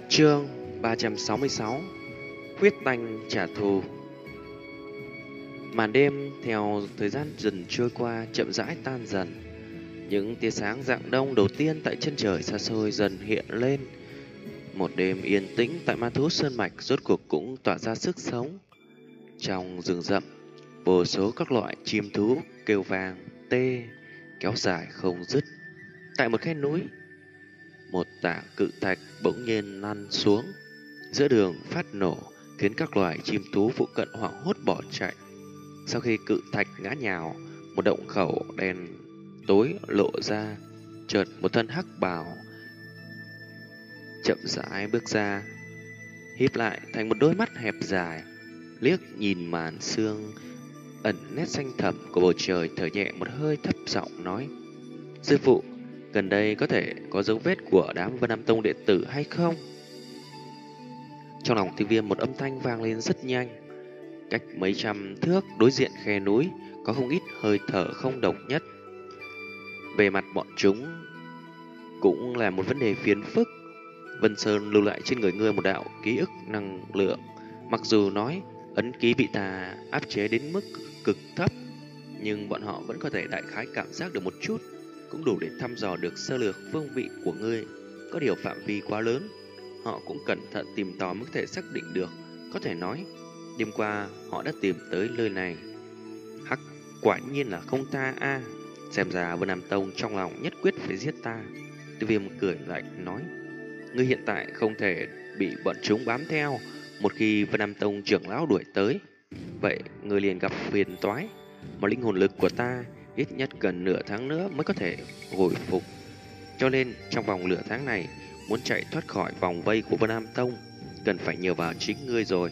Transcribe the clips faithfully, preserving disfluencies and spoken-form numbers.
Chương ba trăm sáu mươi sáu. Huyết tanh trả thù. Màn đêm theo thời gian dần trôi qua chậm rãi tan dần. Những tia sáng rạng đông đầu tiên tại chân trời xa xôi dần hiện lên. Một đêm yên tĩnh tại ma thú sơn mạch rốt cuộc cũng tỏa ra sức sống. Trong rừng rậm, vô số các loại chim thú kêu vàng, tê, kéo dài không dứt. Tại một khe núi, một tảng cự thạch bỗng nhiên lăn xuống, giữa đường phát nổ, khiến các loài chim thú phụ cận hoảng hốt bỏ chạy. Sau khi cự thạch ngã nhào, một động khẩu đen tối lộ ra, chợt một thân hắc bào chậm rãi bước ra, híp lại thành một đôi mắt hẹp dài, liếc nhìn màn sương ẩn nét xanh thẳm của bầu trời, thở nhẹ một hơi, thấp giọng nói: "Sư phụ, gần đây có thể có dấu vết của đám Vân Nam Tông đệ tử hay không?" Trong lòng Tiêu Viêm một âm thanh vang lên rất nhanh. Cách mấy trăm thước đối diện khe núi có không ít hơi thở không đồng nhất. Về mặt bọn chúng cũng là một vấn đề phiền phức. Vân Sơn lưu lại trên người ngươi một đạo ký ức năng lượng. Mặc dù nói ấn ký bị ta áp chế đến mức cực thấp, nhưng bọn họ vẫn có thể đại khái cảm giác được một chút, cũng đủ để thăm dò được sơ lược phương vị của ngươi. Có điều phạm vi quá lớn, họ cũng cẩn thận tìm tòi mới có thể xác định được. Có thể nói đêm qua họ đã tìm tới nơi này. Hắc, quả nhiên là không ta a. Xem ra Vân Nam Tông trong lòng nhất quyết phải giết ta. Tiêu Viêm cười lạnh nói: "Ngươi hiện tại không thể bị bọn chúng bám theo. Một khi Vân Nam Tông trưởng lão đuổi tới, vậy ngươi liền gặp phiền toái. Mà linh hồn lực của ta ít nhất cần nửa tháng nữa mới có thể hồi phục. Cho nên trong vòng nửa tháng này, muốn chạy thoát khỏi vòng vây của Vân Nam Tông, cần phải nhờ vào chính ngươi rồi."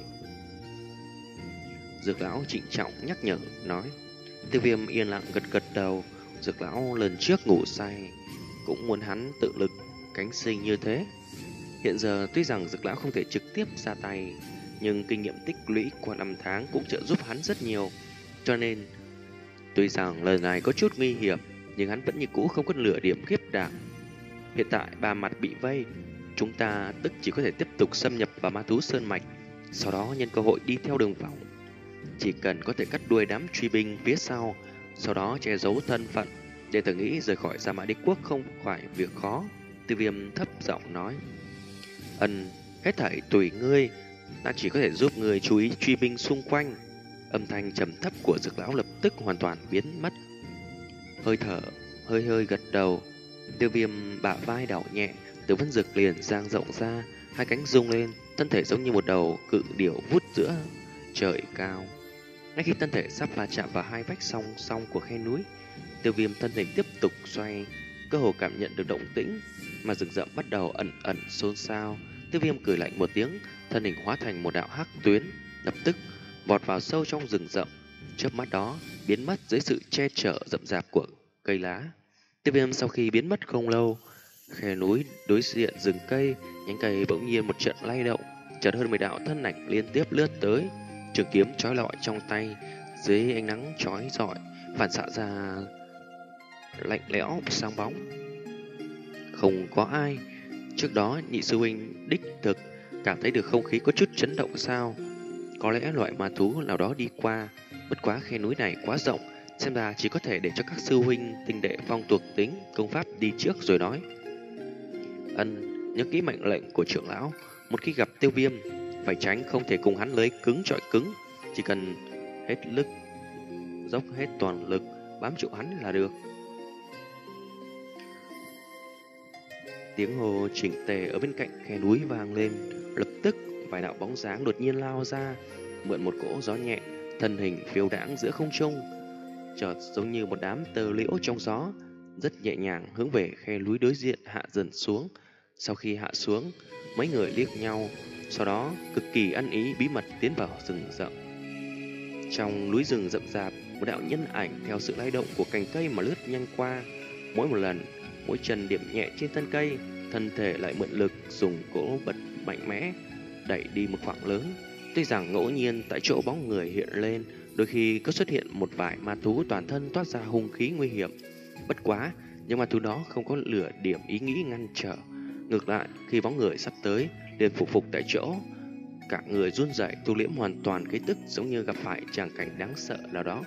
Dược lão trịnh trọng nhắc nhở nói. Tiêu Viêm yên lặng gật gật đầu. Dược lão lần trước ngủ say cũng muốn hắn tự lực cánh sinh như thế. Hiện giờ tuy rằng dược lão không thể trực tiếp ra tay, nhưng kinh nghiệm tích lũy qua năm tháng cũng trợ giúp hắn rất nhiều. Cho nên tuy rằng lần này có chút nguy hiểm, nhưng hắn vẫn như cũ không có nửa điểm khiếp đảm. Hiện tại ba mặt bị vây, chúng ta tức chỉ có thể tiếp tục xâm nhập vào ma thú sơn mạch, sau đó nhân cơ hội đi theo đường vòng. Chỉ cần có thể cắt đuôi đám truy binh phía sau, sau đó che giấu thân phận, để tự nghĩ rời khỏi Sa Mã Đế Quốc không phải việc khó. Tiêu Viêm thấp giọng nói: "Ân, hết thảy tùy ngươi, ta chỉ có thể giúp ngươi chú ý truy binh xung quanh." Âm thanh trầm thấp của dược lão lập tức hoàn toàn biến mất. Hơi thở hơi hơi gật đầu. Tiêu Viêm bả vai đảo nhẹ, Tử Vân Dực liền dang rộng ra, hai cánh rung lên, thân thể giống như một đầu cự điểu vút giữa trời cao. Ngay khi thân thể sắp va chạm vào hai vách song song của khe núi, Tiêu Viêm thân hình tiếp tục xoay, cơ hồ cảm nhận được động tĩnh mà rừng rậm bắt đầu ẩn ẩn xôn xao. Tiêu Viêm cười lạnh một tiếng, thân hình hóa thành một đạo hắc tuyến, lập tức vọt vào sâu trong rừng rậm, chớp mắt đó biến mất dưới sự che chở rậm rạp của cây lá. Tiêu Viêm sau khi biến mất không lâu, khe núi đối diện rừng cây, nhánh cây bỗng nhiên một trận lay động, chợt hơn mười đạo thân ảnh liên tiếp lướt tới, trường kiếm chói lọi trong tay, dưới ánh nắng chói rọi phản xạ ra lạnh lẽo sáng bóng. Không có ai. Trước đó nhị sư huynh đích thực cảm thấy được không khí có chút chấn động sao? Có lẽ loại ma thú nào đó đi qua. Bất quá khe núi này quá rộng, xem ra chỉ có thể để cho các sư huynh tinh đệ phong thuộc tính công pháp đi trước rồi nói. Ân, nhớ kỹ mệnh lệnh của trưởng lão, một khi gặp Tiêu Viêm phải tránh không thể cùng hắn lấy cứng chọi cứng, chỉ cần hết lực, dốc hết toàn lực bám trụ hắn là được. Tiếng hô chỉnh tề ở bên cạnh khe núi vang lên, lập tức vài đạo bóng dáng đột nhiên lao ra, mượn một cỗ gió nhẹ, thân hình phiêu đãng giữa không trung, chợt giống như một đám tơ liễu trong gió, rất nhẹ nhàng hướng về khe núi đối diện hạ dần xuống. Sau khi hạ xuống, mấy người liếc nhau, sau đó cực kỳ ăn ý bí mật tiến vào rừng rậm. Trong núi rừng rậm rạp, một đạo nhân ảnh theo sự lay động của cành cây mà lướt nhanh qua. Mỗi một lần, mỗi chân điểm nhẹ trên thân cây, thân thể lại mượn lực dùng cỗ bật mạnh mẽ đẩy đi một khoảng lớn. Tuy rằng ngẫu nhiên tại chỗ bóng người hiện lên, đôi khi có xuất hiện một vài ma thú toàn thân toát ra hung khí nguy hiểm. Bất quá, nhưng ma thú đó không có lửa điểm ý nghĩ ngăn trở. Ngược lại, khi bóng người sắp tới, liền phục phục tại chỗ. Cả người run rẩy, thu liễm hoàn toàn khí tức, giống như gặp phải tràng cảnh đáng sợ nào đó.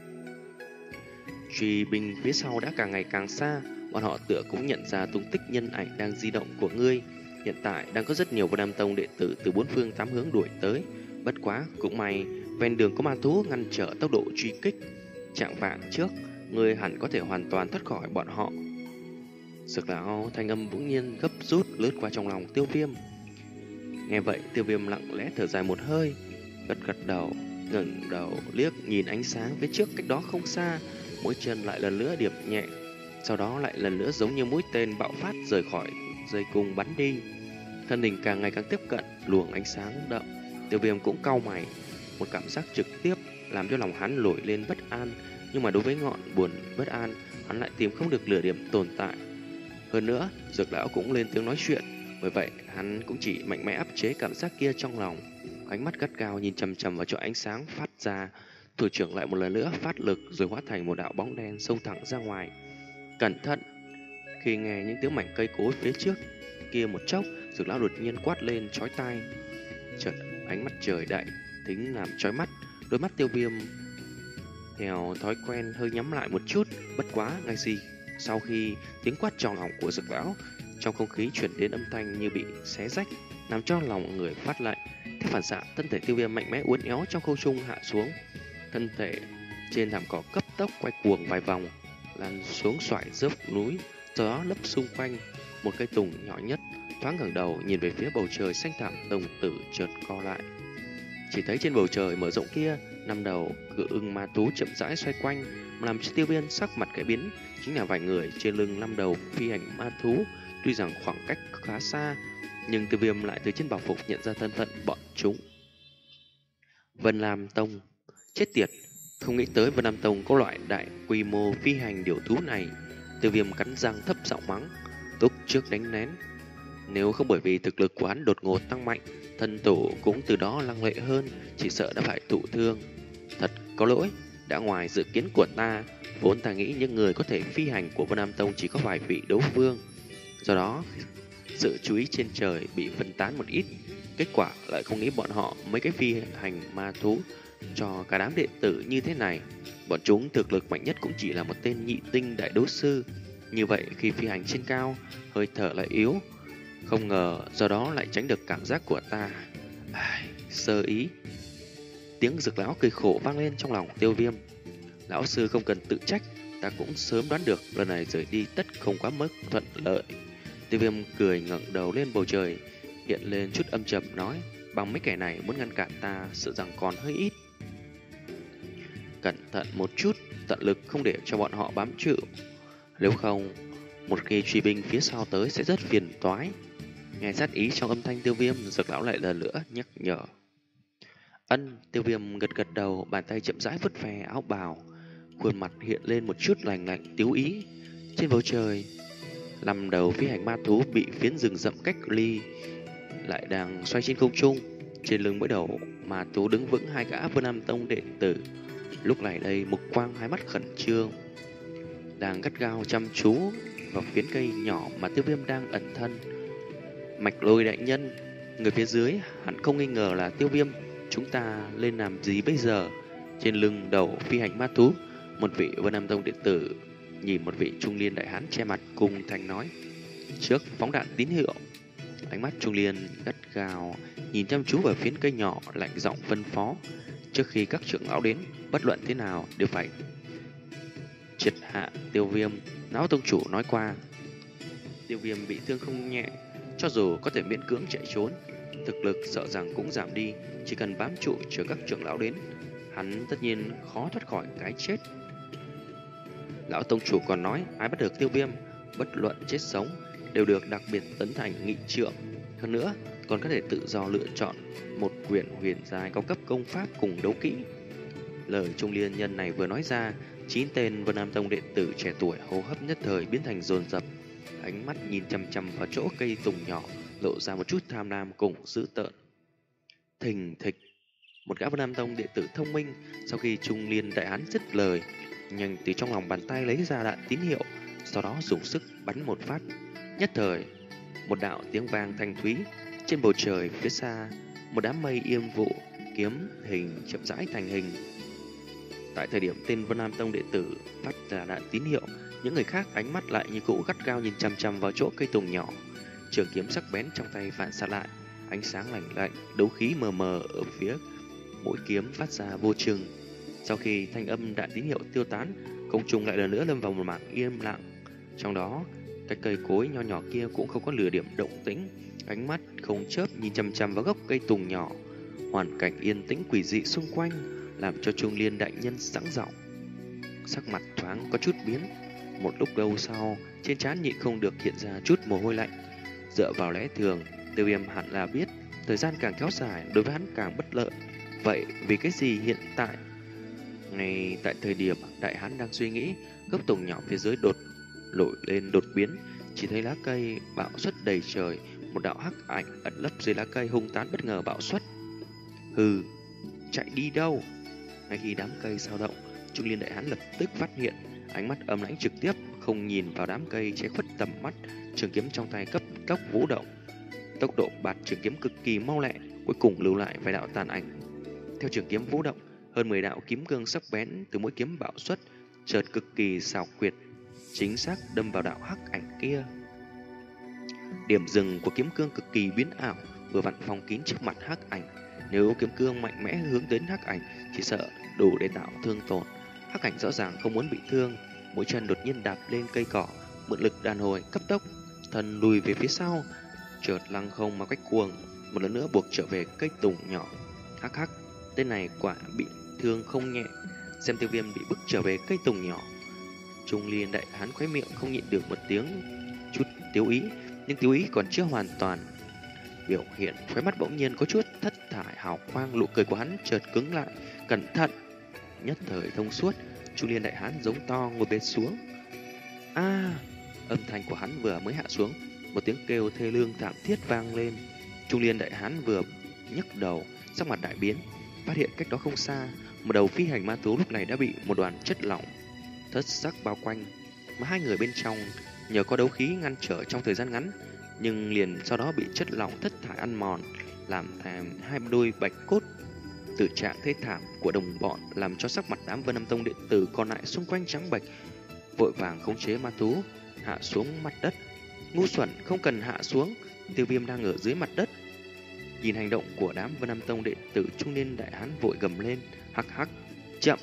Truy binh phía sau đã càng ngày càng xa, bọn họ tựa cũng nhận ra tung tích nhân ảnh đang di động của ngươi. Hiện tại đang có rất nhiều Vân Nam Tông đệ tử từ bốn phương tám hướng đuổi tới. Bất quá, cũng may, ven đường có ma thú ngăn trở tốc độ truy kích. Trạng vạng trước, ngươi hẳn có thể hoàn toàn thoát khỏi bọn họ. Dược lão thanh âm bỗng nhiên gấp rút lướt qua trong lòng Tiêu Viêm. Nghe vậy, Tiêu Viêm lặng lẽ thở dài một hơi, gật gật đầu, ngẩng đầu liếc nhìn ánh sáng phía trước cách đó không xa, mũi chân lại lần nữa điểm nhẹ, sau đó lại lần nữa giống như mũi tên bạo phát rời khỏi dây cung bắn đi. Thân hình càng ngày càng tiếp cận luồng ánh sáng đậm, Tiêu Viêm cũng cau mày, một cảm giác trực tiếp làm cho lòng hắn nổi lên bất an, nhưng mà đối với ngọn buồn bất an, hắn lại tìm không được lửa điểm tồn tại. Hơn nữa, Dược lão cũng lên tiếng nói chuyện, bởi vậy hắn cũng chỉ mạnh mẽ áp chế cảm giác kia trong lòng, ánh mắt gắt gao nhìn chằm chằm vào chỗ ánh sáng phát ra. Thủ trưởng lại một lần nữa phát lực rồi hóa thành một đạo bóng đen xông thẳng ra ngoài. Cẩn thận! Khi nghe những tiếng mảnh cây cối phía trước kia một chốc, Dược lão đột nhiên quát lên chói tai. Chợt ánh mắt trời đại thính làm chói mắt, đôi mắt Tiêu Viêm theo thói quen hơi nhắm lại một chút. Bất quá ngay gì sau khi tiếng quát trong lòng của Dược lão, trong không khí chuyển đến âm thanh như bị xé rách, làm cho lòng người phát lạnh. Theo phản xạ, thân thể Tiêu Viêm mạnh mẽ uốn éo trong không trung hạ xuống, thân thể trên thảm cỏ cấp tốc quay cuồng vài vòng, lăn xuống xoải dốc núi, gió lấp xung quanh. Một cây tùng nhỏ nhất thoáng ngẩng đầu nhìn về phía bầu trời xanh thẳm, đồng tử chợt co lại. Chỉ thấy trên bầu trời mở rộng kia, năm đầu cự ưng ma thú chậm rãi xoay quanh, mà làm cho Tiêu Viêm sắc mặt khẽ biến, chính là vài người trên lưng năm đầu phi hành ma thú. Tuy rằng khoảng cách khá xa, nhưng Tiêu Viêm lại từ trên bảo phục nhận ra thân phận bọn chúng. Vân Nam Tông. Chết tiệt, không nghĩ tới Vân Nam Tông có loại đại quy mô phi hành điểu thú này. Tiêu Viêm cắn răng thấp giọng mắng, túc trước đánh nén. Nếu không bởi vì thực lực của hắn đột ngột tăng mạnh, thân tổ cũng từ đó lăng lệ hơn, chỉ sợ đã phải thụ thương. Thật có lỗi, đã ngoài dự kiến của ta, vốn ta nghĩ những người có thể phi hành của Vân Nam Tông chỉ có vài vị đấu vương. Do đó, sự chú ý trên trời bị phân tán một ít. Kết quả lại không nghĩ bọn họ mấy cái phi hành ma thú cho cả đám đệ tử như thế này. Bọn chúng thực lực mạnh nhất cũng chỉ là một tên nhị tinh đại đấu sư. Như vậy khi phi hành trên cao, hơi thở lại yếu. Không ngờ do đó lại tránh được cảm giác của ta. Ai, sơ ý. Tiếng Dược lão cười khổ vang lên trong lòng Tiêu Viêm. Lão sư không cần tự trách, ta cũng sớm đoán được lần này rời đi tất không quá mức thuận lợi. Tiêu Viêm cười ngẩng đầu lên bầu trời, hiện lên chút âm trầm nói, bằng mấy kẻ này muốn ngăn cản ta sợ rằng còn hơi ít. Cẩn thận một chút, tận lực không để cho bọn họ bám trụ. Nếu không, một khi truy binh phía sau tới sẽ rất phiền toái. Nghe sát ý trong âm thanh Tiêu Viêm, Dược lão lại lần nữa nhắc nhở. Ân, Tiêu Viêm gật gật đầu, bàn tay chậm rãi vứt ve áo bào, khuôn mặt hiện lên một chút lành lạnh tiếu ý. Trên bầu trời, năm đầu phi hành ma thú bị phiến rừng rậm cách ly lại đang xoay trên không trung. Trên lưng mỗi đầu ma thú đứng vững hai gã Vân Nam Tông đệ tử. Lúc này đây, mục quang hai mắt khẩn trương, đang gắt gao chăm chú vào phiến cây nhỏ mà Tiêu Viêm đang ẩn thân. Mạch Lôi đại nhân, người phía dưới hẳn không nghi ngờ là Tiêu Viêm. Chúng ta lên làm gì bây giờ? Trên lưng đầu phi hành ma thú, một vị Vân Nam Tông đệ tử nhìn một vị trung niên đại hán che mặt cùng thành nói, trước phóng đạn tín hiệu. Ánh mắt trung niên gắt gao nhìn chăm chú vào phiến cây nhỏ, lạnh giọng phân phó, trước khi các trưởng lão đến, bất luận thế nào đều phải triệt hạ Tiêu Viêm. Lão tông chủ nói qua, Tiêu Viêm bị thương không nhẹ, cho dù có thể miễn cưỡng chạy trốn, thực lực sợ rằng cũng giảm đi. Chỉ cần bám trụ chờ các trưởng lão đến, hắn tất nhiên khó thoát khỏi cái chết. Lão tông chủ còn nói, ai bắt được Tiêu Viêm, bất luận chết sống, đều được đặc biệt tấn thành nghị trượng. Hơn nữa, còn có thể tự do lựa chọn một quyển huyền giai cao cấp công pháp cùng đấu kỹ. Lời trung niên nhân này vừa nói ra, chín tên Vân Nam Tông đệ tử trẻ tuổi hô hấp nhất thời biến thành dồn dập, ánh mắt nhìn chằm chằm vào chỗ cây tùng nhỏ, lộ ra một chút tham lam cùng dữ tợn. Thình thịch, một gã Vân Nam Tông đệ tử thông minh, sau khi trung niên đại hán dứt lời, nhanh từ trong lòng bàn tay lấy ra đạn tín hiệu, sau đó dùng sức bắn một phát. Nhất thời, một đạo tiếng vang thanh thúy, Trên bầu trời phía xa, một đám mây yên vụ kiếm hình chậm rãi thành hình. Tại thời điểm tên Vân Nam Tông đệ tử phát ra đạn tín hiệu, những người khác ánh mắt lại như cũ gắt gao nhìn chằm chằm vào chỗ cây tùng nhỏ. Trường kiếm sắc bén trong tay phản xạ lại, ánh sáng lạnh lạnh, đấu khí mờ mờ ở phía mũi kiếm phát ra vô chừng. Sau khi thanh âm đạn tín hiệu tiêu tán, không trung lại lần nữa lâm vào một mảng im lặng. Trong đó, cái cây cối nho nhỏ kia cũng không có lửa điểm động tĩnh, ánh mắt không chớp nhìn chằm chằm vào gốc cây tùng nhỏ. Hoàn cảnh yên tĩnh quỷ dị xung quanh làm cho Trung Liên đại nhân sẵn giọng. Sắc mặt thoáng có chút biến. Một lúc lâu sau, trên trán nhịn không được hiện ra chút mồ hôi lạnh. Dựa vào lẽ thường, Tiêu Viêm hẳn là biết thời gian càng kéo dài đối với hắn càng bất lợi. Vậy vì cái gì hiện tại? Ngay tại thời điểm đại hán đang suy nghĩ, gốc tùng nhỏ phía dưới đột nổi lên đột biến, chỉ thấy lá cây bạo xuất đầy trời, một đạo hắc ảnh ẩn lấp dưới lá cây hung tán bất ngờ bạo xuất. Hừ, chạy đi đâu? Ngay khi đám cây sao động, Trung Liên đại hán lập tức phát hiện, ánh mắt âm lãnh trực tiếp không nhìn vào đám cây che khuất tầm mắt, trường kiếm trong tay cấp tốc vũ động. Tốc độ bạt trường kiếm cực kỳ mau lẹ, cuối cùng lưu lại vài đạo tàn ảnh. Theo trường kiếm vũ động, hơn mười đạo kiếm cương sắc bén từ mỗi kiếm bạo xuất, chợt cực kỳ xảo quyệt, chính xác đâm vào đạo hắc ảnh kia. Điểm dừng của kiếm cương cực kỳ biến ảo, vừa vặn phong kín trước mặt hắc ảnh. Nếu kiếm cương mạnh mẽ hướng đến hắc ảnh, chỉ sợ đủ để tạo thương tổn. Hắc ảnh rõ ràng không muốn bị thương, mũi chân đột nhiên đạp lên cây cỏ, mượn lực đàn hồi cấp tốc, thân lùi về phía sau, chợt lăng không mà quách cuồng, một lần nữa buộc trở về cây tùng nhỏ. Hắc hắc, tên này quả bị thương không nhẹ. Xem Tiêu Viêm bị bức trở về cây tùng nhỏ, Trung Liên đại hán khóe miệng không nhịn được một tiếng chút tiếu ý, nhưng tiếu ý còn chưa hoàn toàn. Biểu hiện khóe mắt bỗng nhiên có chút thất thải hào quang, nụ cười của hắn chợt cứng lại. Cẩn thận! Nhất thời thông suốt, Trung Liên đại hán giống to ngồi bệt xuống. A! Âm thanh của hắn vừa mới hạ xuống, một tiếng kêu thê lương thảm thiết vang lên. Trung Liên đại hán vừa nhấc đầu, sắc mặt đại biến, phát hiện cách đó không xa, một đầu phi hành ma thú lúc này đã bị một đoàn chất lỏng thất sắc bao quanh, mà hai người bên trong nhờ có đấu khí ngăn trở trong thời gian ngắn, nhưng liền sau đó bị chất lỏng thất thải ăn mòn, làm thành hai đôi bạch cốt. Tử trạng thê thảm của đồng bọn làm cho sắc mặt đám Vân Nam Tông đệ tử còn lại xung quanh trắng bệch, vội vàng khống chế ma thú hạ xuống mặt đất. Ngu xuẩn, không cần hạ xuống, Tiêu Viêm đang ở dưới mặt đất. Nhìn hành động của đám Vân Nam Tông đệ tử, Trung Niên đại hán vội gầm lên, hắc hắc, chậm.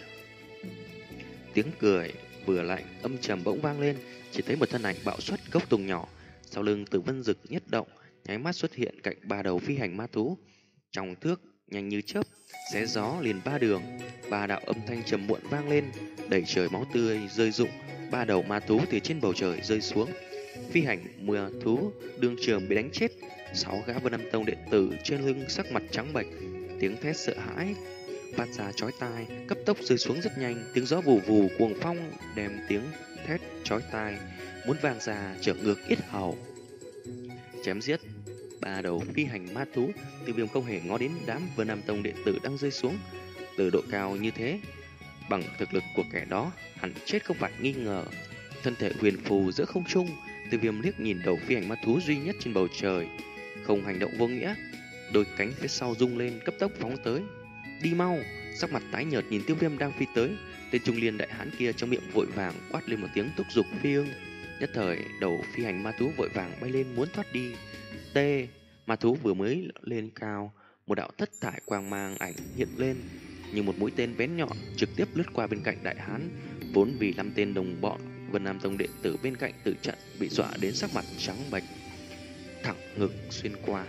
Tiếng cười vừa lạnh âm trầm bỗng vang lên, chỉ thấy một thân ảnh bạo xuất gốc tùng nhỏ, sau lưng Tử Vân Dực nhất động, nháy mắt xuất hiện cạnh ba đầu phi hành ma thú, trong thước nhanh như chớp, xé gió liền ba đường. Ba đạo âm thanh trầm muộn vang lên, đẩy trời máu tươi rơi rụng, ba đầu ma thú từ trên bầu trời rơi xuống. Phi hành mưa thú đương trường bị đánh chết, sáu gã Vân Nam Tông đệ tử trên lưng sắc mặt trắng bệch, tiếng thét sợ hãi phát ra chói tai, cấp tốc rơi xuống rất nhanh. Tiếng gió vù vù cuồng phong đem tiếng thét chói tai muốn vang ra trở ngược yết hầu. Chém giết ba đầu phi hành ma thú, Tiêu Viêm không hề ngó đến đám Vân Nam Tông đệ tử đang rơi xuống từ độ cao như thế. Bằng thực lực của kẻ đó, hẳn chết không phải nghi ngờ. Thân thể huyền phù giữa không trung, Tiêu Viêm liếc nhìn đầu phi hành ma thú duy nhất trên bầu trời, không hành động vô nghĩa, đôi cánh phía sau rung lên cấp tốc phóng tới. Đi mau! Sắc mặt tái nhợt nhìn Tiêu Viêm đang phi tới, tên Trung Liên đại hán kia trong miệng vội vàng quát lên một tiếng thúc giục phi ưng. Nhất thời đầu phi hành ma thú vội vàng bay lên muốn thoát đi. T! Ma thú vừa mới lên cao, một đạo thất thải quang mang ảnh hiện lên, như một mũi tên bén nhọn trực tiếp lướt qua bên cạnh đại hán. Vốn vì năm tên đồng bọn Vân Nam Tông đệ tử bên cạnh tử trận bị dọa đến sắc mặt trắng bệch, thẳng ngực xuyên qua.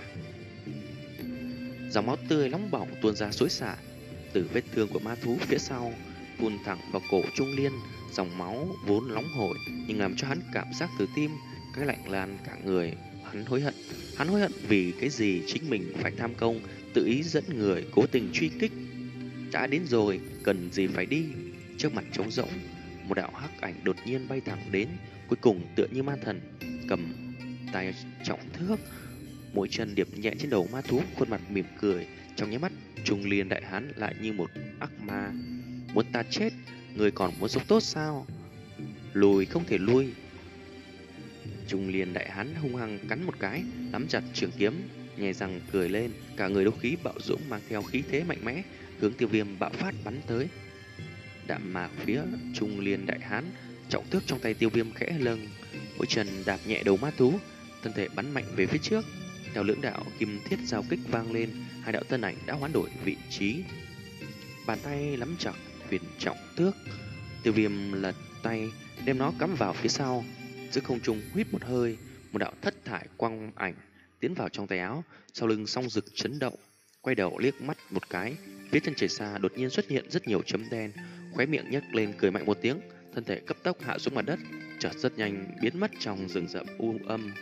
Dòng máu tươi nóng bỏng tuôn ra xối xả từ vết thương của ma thú phía sau, phun thẳng vào cổ Trung Liên. Dòng máu vốn nóng hổi nhưng làm cho hắn cảm giác từ tim cái lạnh lan cả người. Hắn hối hận, hắn hối hận vì cái gì chính mình phải tham công, tự ý dẫn người cố tình truy kích. Đã đến rồi, cần gì phải đi. Trước mặt trống rỗng, một đạo hắc ảnh đột nhiên bay thẳng đến, cuối cùng tựa như ma thần, cầm tay trọng thước, mỗi chân điệp nhẹ trên đầu ma thú, khuôn mặt mỉm cười. Trong nháy mắt, Trung Liên đại hán lại như một ác ma. Muốn ta chết, người còn muốn sống tốt sao? Lùi không thể lui. Trung Liên đại hán hung hăng cắn một cái, nắm chặt trường kiếm, nhè răng cười lên, cả người đấu khí bạo dũng mang theo khí thế mạnh mẽ, hướng Tiêu Viêm bạo phát bắn tới. Đạm mạc phía Trung Liên Đại Hán, trọng thước trong tay Tiêu Viêm khẽ lâng, mỗi chân đạp nhẹ đầu ma thú, thân thể bắn mạnh về phía trước. Theo lưỡng đạo kim thiết giao kích vang lên, hai đạo thân ảnh đã hoán đổi vị trí. Bàn tay nắm chặt huyền trọng tước, Tiêu Viêm lật tay đem nó cắm vào phía sau, giữa không trung huýt một hơi, một đạo thất thải quang ảnh tiến vào trong tay áo, sau lưng song rực chấn động, quay đầu liếc mắt một cái, phía chân trời xa đột nhiên xuất hiện rất nhiều chấm đen, khóe miệng nhếch lên cười mạnh một tiếng, thân thể cấp tốc hạ xuống mặt đất, chợt rất nhanh biến mất trong rừng rậm u âm.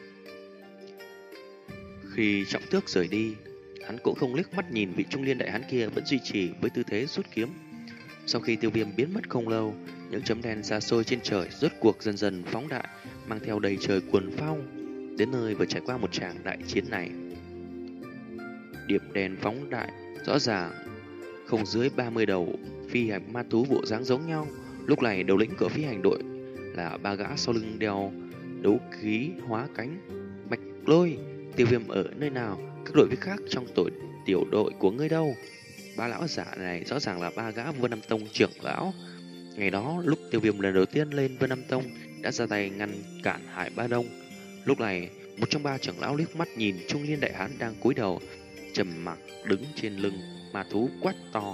Khi trọng tước rời đi, hắn cũng không liếc mắt nhìn vị trung niên đại hán kia vẫn duy trì với tư thế rút kiếm. Sau khi Tiêu Viêm biến mất không lâu, những chấm đen xa xôi trên trời rốt cuộc dần dần phóng đại, mang theo đầy trời cuồng phong, đến nơi vừa trải qua một tràng đại chiến này. Điểm đen phóng đại, rõ ràng không dưới ba mươi đầu phi hành ma thú bộ dáng giống nhau. Lúc này đầu lĩnh của phi hành đội là ba gã sau lưng đeo đấu khí hóa cánh. Mạch Lôi, Tiêu Viêm ở nơi nào? Các đội viên khác trong tổ tiểu đội của ngươi đâu? Ba lão giả này rõ ràng là ba gã Vân Nam Tông trưởng lão. Ngày đó lúc Tiêu Viêm lần đầu tiên lên Vân Nam Tông đã ra tay ngăn cản Hải Ba Đông. Lúc này một trong ba trưởng lão liếc mắt nhìn trung niên đại hán đang cúi đầu trầm mặc đứng trên lưng ma thú, quát to.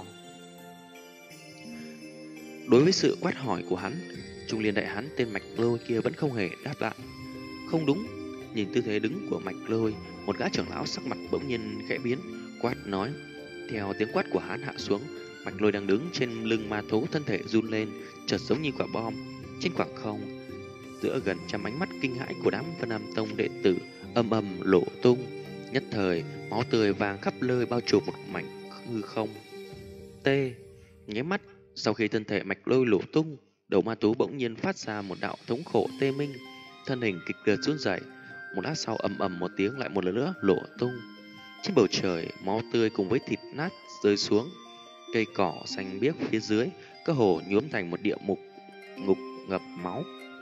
Đối với sự quát hỏi của hắn, trung niên đại hán tên Mạch Lôi kia vẫn không hề đáp lại. Không đúng, nhìn tư thế đứng của Mạch Lôi, một gã trưởng lão sắc mặt bỗng nhiên khẽ biến, quát nói. Theo tiếng quát của hắn hạ xuống, Mạch Lôi đang đứng trên lưng ma thú, thân thể run lên, chợt giống như quả bom. Trên khoảng không, giữa gần trăm ánh mắt kinh hãi của đám Vân Nam Tông đệ tử âm ầm lộ tung, nhất thời máu tươi vàng khắp nơi bao trùm một mảnh hư không. T. Nháy mắt, sau khi thân thể Mạch Lôi lộ tung, đầu ma thú bỗng nhiên phát ra một đạo thống khổ tê minh, thân hình kịch liệt run rẩy. Một lát sau ầm ầm một tiếng lại một lần nữa lộ tung. Trên bầu trời, máu tươi cùng với thịt nát rơi xuống. Cây cỏ xanh biếc phía dưới, cơ hồ nhuốm thành một địa mục ngục ngập máu.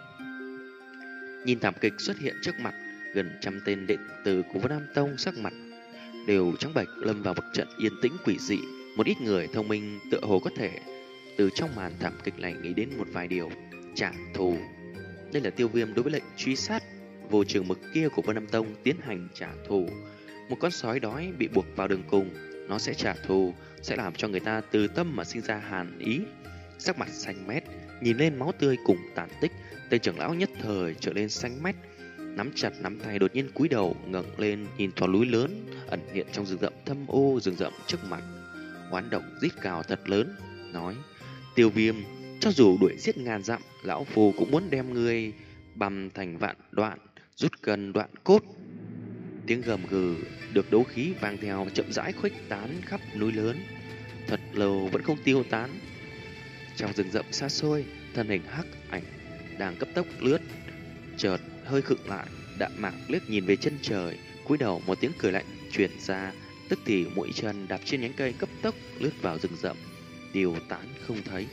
Nhìn thảm kịch xuất hiện trước mặt, gần trăm tên đệ tử của Vân Nam Tông sắc mặt đều trắng bệch, lâm vào một trận yên tĩnh quỷ dị. Một ít người thông minh tựa hồ có thể từ trong màn thảm kịch này nghĩ đến một vài điều. Trả thù. Đây là Tiêu Viêm đối với lệnh truy sát vô trường mực kia của Vân Nam Tông tiến hành trả thù. Một con sói đói bị buộc vào đường cùng, nó sẽ trả thù, sẽ làm cho người ta từ tâm mà sinh ra hàn ý. Sắc mặt xanh mét, nhìn lên máu tươi cùng tàn tích, tên trưởng lão nhất thời trở lên xanh mét, nắm chặt nắm tay, đột nhiên cúi đầu ngẩng lên nhìn tòa núi lớn ẩn hiện trong rừng rậm thâm ô, rừng rậm trước mặt. Hoán động rít cào thật lớn, nói: Tiêu Viêm, cho dù đuổi giết ngàn dặm, lão phù cũng muốn đem ngươi băm thành vạn đoạn, rút gần đoạn cốt. Tiếng gầm gừ được đấu khí vang theo chậm rãi khuếch tán khắp núi lớn, thật lâu vẫn không tiêu tán. Trong rừng rậm xa xôi, thân hình hắc ảnh đang cấp tốc lướt, chợt hơi khựng lại, Đạm Mạc liếc nhìn về chân trời, cúi đầu, một tiếng cười lạnh truyền ra, tức thì mũi chân đạp trên nhánh cây cấp tốc lướt vào rừng rậm, tiêu tán không thấy.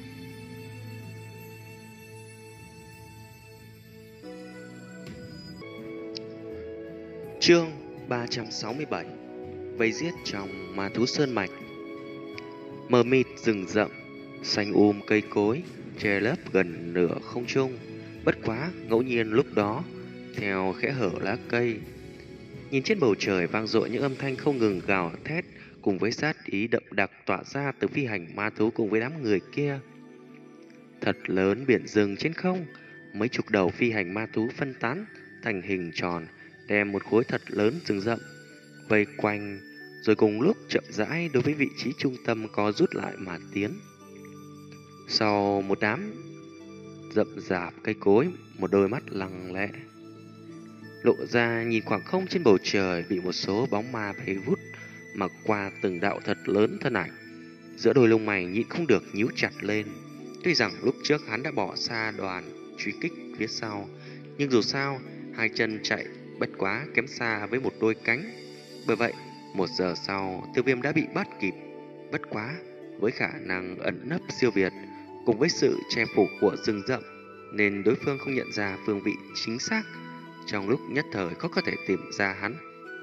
Chương ba trăm sáu mươi bảy. Vây giết trong ma thú sơn mạch. Mờ mịt rừng rậm, xanh um cây cối che lấp gần nửa không trung. Bất quá ngẫu nhiên lúc đó, theo khẽ hở lá cây, nhìn trên bầu trời vang dội những âm thanh không ngừng gào thét, cùng với sát ý đậm đặc tỏa ra từ phi hành ma thú cùng với đám người kia. Thật lớn biển rừng trên không, mấy chục đầu phi hành ma thú phân tán thành hình tròn, đem một khối thật lớn rừng rậm vây quanh, rồi cùng lúc chậm rãi đối với vị trí trung tâm có rút lại mà tiến. Sau một đám rậm rạp cây cối, một đôi mắt lặng lẽ lộ ra nhìn khoảng không trên bầu trời bị một số bóng ma bay vút mà qua từng đạo thật lớn thân ảnh. Giữa đôi lông mày nhịn không được nhíu chặt lên. Tuy rằng lúc trước hắn đã bỏ xa đoàn truy kích phía sau, nhưng dù sao hai chân chạy bất quá kém xa với một đôi cánh. Bởi vậy một giờ sau Tiêu Viêm đã bị bắt kịp. Bất quá với khả năng ẩn nấp siêu việt cùng với sự che phủ của rừng rậm, nên đối phương không nhận ra phương vị chính xác. Trong lúc nhất thời khó có thể tìm ra hắn.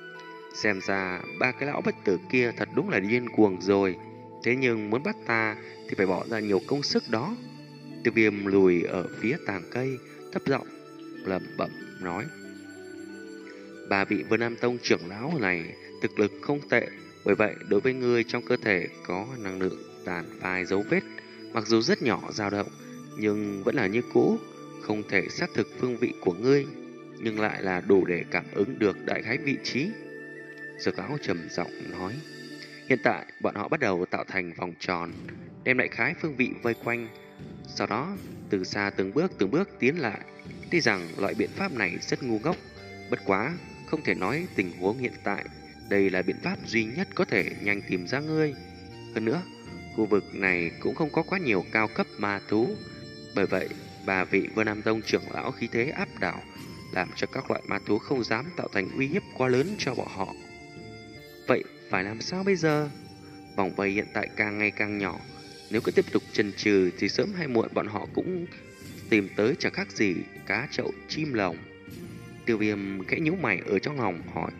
Xem ra ba cái lão bất tử kia thật đúng là điên cuồng rồi. Thế nhưng muốn bắt ta thì phải bỏ ra nhiều công sức đó. Tiêu Viêm lùi ở phía tàng cây, thấp giọng lẩm bẩm nói: Ba vị Vân Nam Tông trưởng lão này thực lực không tệ, bởi vậy đối với ngươi trong cơ thể có năng lượng tàn phai dấu vết, mặc dù rất nhỏ dao động, nhưng vẫn là như cũ, không thể xác thực phương vị của ngươi, nhưng lại là đủ để cảm ứng được đại khái vị trí. Dược lão trầm giọng nói: Hiện tại bọn họ bắt đầu tạo thành vòng tròn, đem đại khái phương vị vây quanh, sau đó từ xa từng bước từng bước tiến lại. Tuy rằng loại biện pháp này rất ngu ngốc, bất quá không thể nói tình huống hiện tại đây là biện pháp duy nhất có thể nhanh tìm ra ngươi. Hơn nữa, khu vực này cũng không có quá nhiều cao cấp ma thú, bởi vậy bà vị Vân Nam Tông trưởng lão khí thế áp đảo, làm cho các loại ma thú không dám tạo thành uy hiếp quá lớn cho bọn họ. Vậy phải làm sao bây giờ? Vòng vây hiện tại càng ngày càng nhỏ, nếu cứ tiếp tục chần chừ thì sớm hay muộn bọn họ cũng tìm tới chẳng khác gì cá chậu chim lồng. Tiêu Viêm khẽ nhíu mày ở trong lòng hỏi: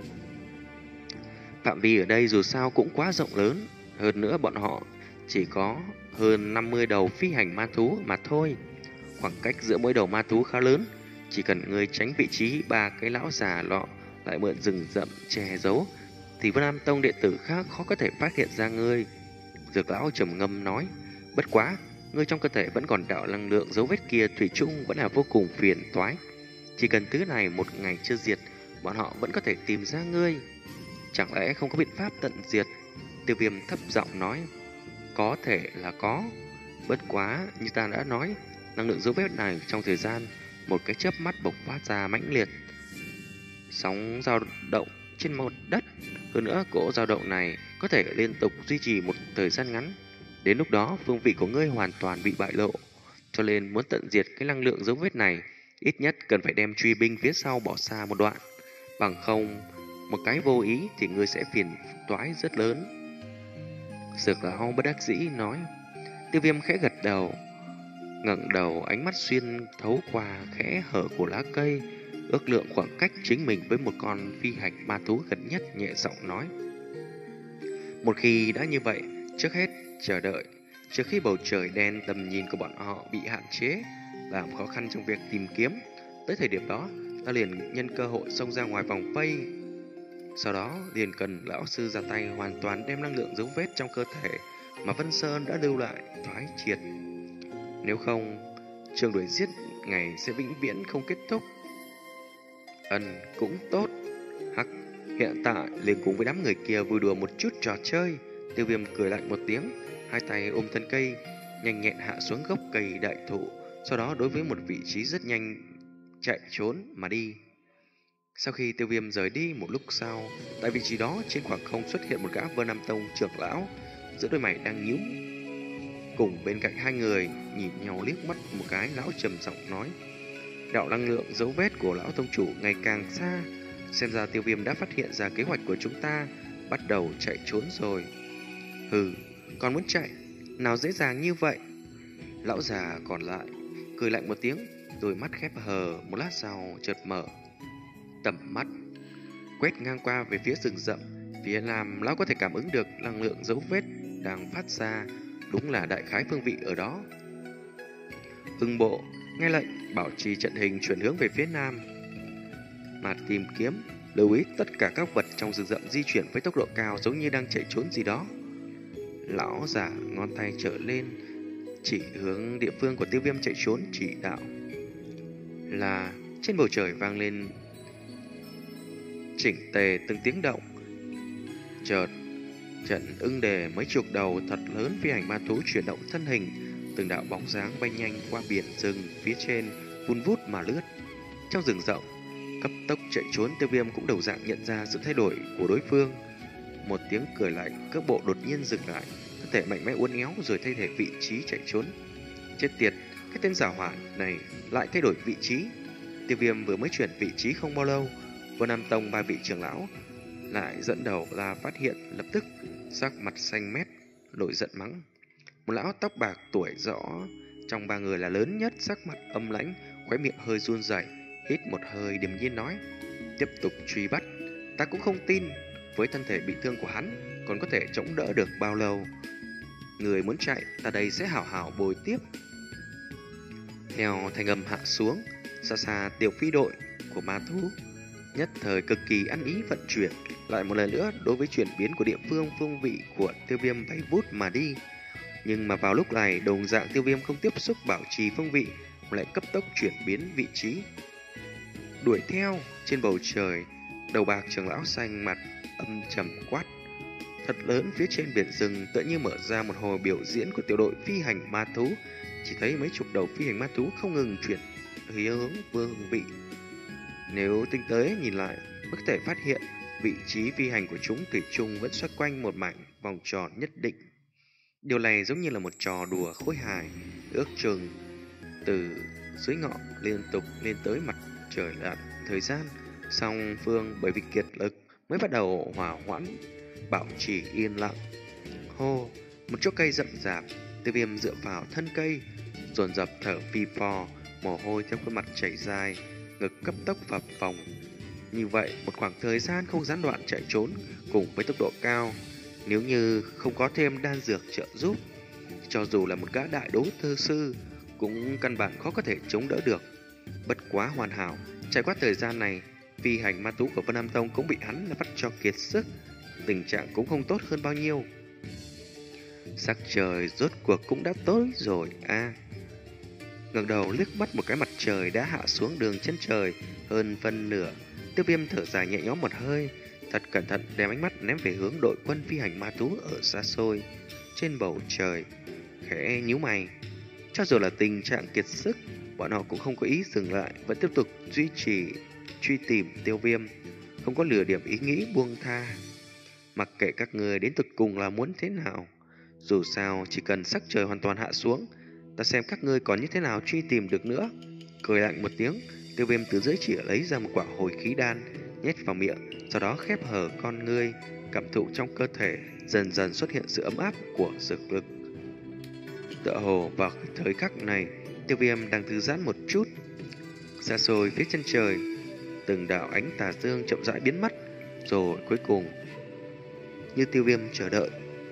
Phạm vi ở đây dù sao cũng quá rộng lớn, hơn nữa bọn họ chỉ có hơn năm mươi đầu phi hành ma thú mà thôi. Khoảng cách giữa mỗi đầu ma thú khá lớn, chỉ cần ngươi tránh vị trí ba cái lão già lọ lại mượn rừng rậm che giấu thì Vân Nam Tông đệ tử khác khó có thể phát hiện ra ngươi. Dược lão trầm ngâm nói: Bất quá, ngươi trong cơ thể vẫn còn đạo năng lượng dấu vết kia, thủy chung vẫn là vô cùng phiền toái. Chỉ cần thứ này một ngày chưa diệt, bọn họ vẫn có thể tìm ra ngươi. Chẳng lẽ không có biện pháp tận diệt? Tiêu Viêm thấp giọng nói: Có thể là có, bất quá như ta đã nói, năng lượng dấu vết này trong thời gian một cái chớp mắt bộc phát ra mãnh liệt, sóng dao động trên mặt đất. Hơn nữa, cỗ dao động này có thể liên tục duy trì một thời gian ngắn. Đến lúc đó, phương vị của ngươi hoàn toàn bị bại lộ. Cho nên muốn tận diệt cái năng lượng dấu vết này, ít nhất cần phải đem truy binh phía sau bỏ xa một đoạn. Bằng không, một cái vô ý thì ngươi sẽ phiền toái rất lớn. Dược lão bất đắc dĩ nói. Tiêu Viêm khẽ gật đầu, ngẩng đầu, ánh mắt xuyên thấu qua khẽ hở của lá cây, ước lượng khoảng cách chính mình với một con phi hành ma thú gần nhất, nhẹ giọng nói: Một khi đã như vậy, trước hết chờ đợi, trước khi bầu trời đen tầm nhìn của bọn họ bị hạn chế, làm khó khăn trong việc tìm kiếm. Tới thời điểm đó, ta liền nhân cơ hội xông ra ngoài vòng vây. Sau đó liền cần lão sư ra tay hoàn toàn đem năng lượng dấu vết trong cơ thể mà Vân Sơn đã lưu lại thoái triệt. Nếu không, trường đuổi giết ngày sẽ vĩnh viễn không kết thúc. Ân cũng tốt. Hắc, hiện tại liền cùng với đám người kia vui đùa một chút trò chơi. Tiêu Viêm cười lạnh một tiếng, hai tay ôm thân cây, nhanh nhẹn hạ xuống gốc cây đại thụ, sau đó đối với một vị trí rất nhanh chạy trốn mà đi. Sau khi Tiêu Viêm rời đi một lúc sau, tại vị trí đó trên khoảng không xuất hiện một gã Vân Nam Tông trưởng lão, giữa đôi mày đang nhíu. Cùng bên cạnh hai người nhìn nhau liếc mắt một cái, lão trầm giọng nói: Đạo năng lượng dấu vết của lão tông chủ ngày càng xa, xem ra Tiêu Viêm đã phát hiện ra kế hoạch của chúng ta, bắt đầu chạy trốn rồi. Hừ, còn muốn chạy, nào dễ dàng như vậy. Lão già còn lại cười lạnh một tiếng, đôi mắt khép hờ, một lát sau chợt mở tầm mắt, quét ngang qua về phía rừng rậm phía nam. Lão có thể cảm ứng được năng lượng dấu vết đang phát ra, đúng là đại khái phương vị ở đó. Ưng bộ nghe lệnh, bảo trì trận hình, chuyển hướng về phía nam mà tìm kiếm, lưu ý tất cả các vật trong rừng rậm di chuyển với tốc độ cao, giống như đang chạy trốn gì đó. Lão giả ngón tay trở lên chỉ hướng địa phương của Tiêu Viêm chạy trốn, chỉ đạo. Là trên bầu trời vang lên chỉnh tề từng tiếng động. Chợt trận ưng đề mấy chục đầu thật lớn phi hành ma thú chuyển động thân hình, từng đạo bóng dáng bay nhanh qua biển rừng phía trên, vun vút mà lướt. Trong rừng rộng cấp tốc chạy trốn, Tiêu Viêm cũng đầu dạng nhận ra sự thay đổi của đối phương. Một tiếng cười lạnh, cước bộ đột nhiên dừng lại, thân thể mạnh mẽ uốn éo rồi thay đổi vị trí chạy trốn. Chết tiệt, cái tên giả hỏa này lại thay đổi vị trí. Tiêu Viêm vừa mới chuyển vị trí không bao lâu, Vân Nam Tông ba vị trưởng lão lại dẫn đầu là phát hiện, lập tức sắc mặt xanh mét, nổi giận mắng. Một lão tóc bạc tuổi rõ trong ba người là lớn nhất, sắc mặt âm lãnh, khóe miệng hơi run rẩy, hít một hơi điềm nhiên nói: Tiếp tục truy bắt. Ta cũng không tin với thân thể bị thương của hắn còn có thể chống đỡ được bao lâu. Người muốn chạy, ta đây sẽ hảo hảo bồi tiếp. Theo thanh âm hạ xuống, xa xa tiểu phi đội của ma thú nhất thời cực kỳ ăn ý vận chuyển. Lại một lần nữa, đối với chuyển biến của địa phương, phương vị của Tiêu Viêm bay vút mà đi. Nhưng mà vào lúc này, đồng dạng Tiêu Viêm không tiếp xúc bảo trì phương vị, mà lại cấp tốc chuyển biến vị trí. Đuổi theo, trên bầu trời, đầu bạc trưởng lão xanh mặt âm trầm quát. Thật lớn phía trên biển rừng tựa như mở ra một hồi biểu diễn của tiểu đội phi hành ma thú. Chỉ thấy mấy chục đầu phi hành ma thú không ngừng chuyển hướng phương vị. Nếu tinh tế nhìn lại, mới có thể phát hiện vị trí phi hành của chúng thủy chung vẫn xoay quanh một mảnh vòng tròn nhất định. Điều này giống như là một trò đùa khôi hài, ước chừng từ dưới ngọn liên tục lên tới mặt trời lặn. Thời gian song phương bởi vì kiệt lực mới bắt đầu hòa hoãn, bảo trì yên lặng. Hô, một chỗ cây rậm rạp, Tiêu Viêm dựa vào thân cây, dồn dập thở phì phò, mồ hôi theo khuôn mặt chảy dài, ngực cấp tốc phập phồng. Như vậy, một khoảng thời gian không gián đoạn chạy trốn cùng với tốc độ cao, nếu như không có thêm đan dược trợ giúp, cho dù là một gã đại đấu thư sư cũng căn bản khó có thể chống đỡ được. Bất quá hoàn hảo, trải qua thời gian này, phi hành ma thú của Vân Nam Tông cũng bị hắn bắt cho kiệt sức, tình trạng cũng không tốt hơn bao nhiêu. Sắc trời rốt cuộc cũng đã tối rồi a. À, ngẩng đầu liếc mắt một cái, mặt trời đã hạ xuống đường chân trời hơn phân nửa. Tiêu Viêm thở dài nhẹ nhõm một hơi, thật cẩn thận đem ánh mắt ném về hướng đội quân phi hành ma thú ở xa xôi trên bầu trời, khẽ nhíu mày. Cho dù là tình trạng kiệt sức, bọn họ cũng không có ý dừng lại, vẫn tiếp tục duy trì truy tìm Tiêu Viêm, không có lừa điểm ý nghĩ buông tha. Mặc kệ các người đến tụt cùng là muốn thế nào, dù sao chỉ cần sắc trời hoàn toàn hạ xuống, ta xem các ngươi còn như thế nào truy tìm được nữa. Cười lạnh một tiếng, Tiêu Viêm từ dưới chỉ lấy ra một quả hồi khí đan, nhét vào miệng, sau đó khép hờ con ngươi, cảm thụ trong cơ thể dần dần xuất hiện sự ấm áp của dược lực. Tựa hồ vào thời khắc này, Tiêu Viêm đang thư giãn một chút. Xa xôi phía chân trời, từng đạo ánh tà dương chậm rãi biến mất, rồi cuối cùng như Tiêu Viêm chờ đợi,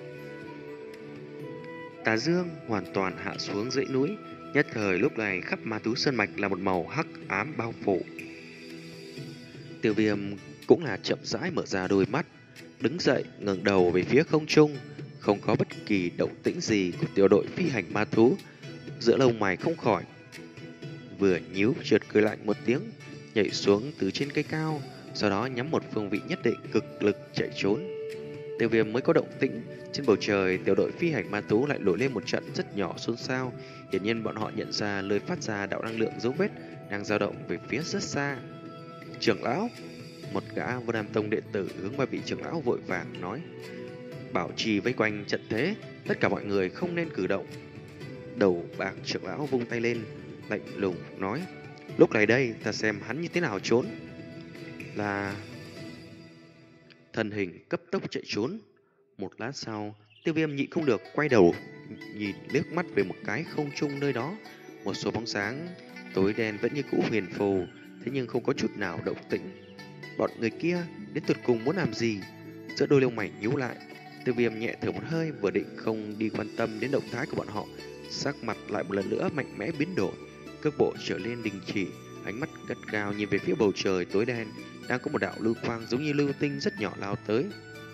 tà dương hoàn toàn hạ xuống dãy núi. Nhất thời lúc này khắp ma thú sơn mạch là một màu hắc ám bao phủ. Tiêu Viêm cũng là chậm rãi mở ra đôi mắt, đứng dậy ngẩng đầu về phía không trung. Không có bất kỳ động tĩnh gì của tiểu đội phi hành ma thú. Giữa lông mày không khỏi vừa nhíu, chợt cười lạnh một tiếng, nhảy xuống từ trên cây cao, sau đó nhắm một phương vị nhất định cực lực chạy trốn. Tiêu Viêm mới có động tĩnh, trên bầu trời tiểu đội phi hành ma thú lại nổi lên một trận rất nhỏ xôn xao. Hiển nhiên bọn họ nhận ra lời phát ra đạo năng lượng dấu vết đang dao động về phía rất xa. Trưởng lão, một gã Vân Nam Tông đệ tử hướng qua vị trưởng lão vội vàng nói, bảo trì vây quanh trận thế, tất cả mọi người không nên cử động. Đầu bạc trưởng lão vung tay lên, lạnh lùng nói, lúc này đây ta xem hắn như thế nào trốn. Là thân hình cấp tốc chạy trốn. Một lát sau, Tiêu Viêm nhịn không được quay đầu nhìn liếc mắt về một cái không trung nơi đó. Một số bóng sáng tối đen vẫn như cũ huyền phù, thế nhưng không có chút nào động tĩnh. Bọn người kia đến tuyệt cùng muốn làm gì? Giữa đôi lông mày nhíu lại, Tiêu Viêm nhẹ thở một hơi, vừa định không đi quan tâm đến động thái của bọn họ, sắc mặt lại một lần nữa mạnh mẽ biến đổi, cước bộ trở lên đình chỉ, ánh mắt gắt gao nhìn về phía bầu trời tối đen, đang có một đạo lưu quang giống như lưu tinh rất nhỏ lao tới.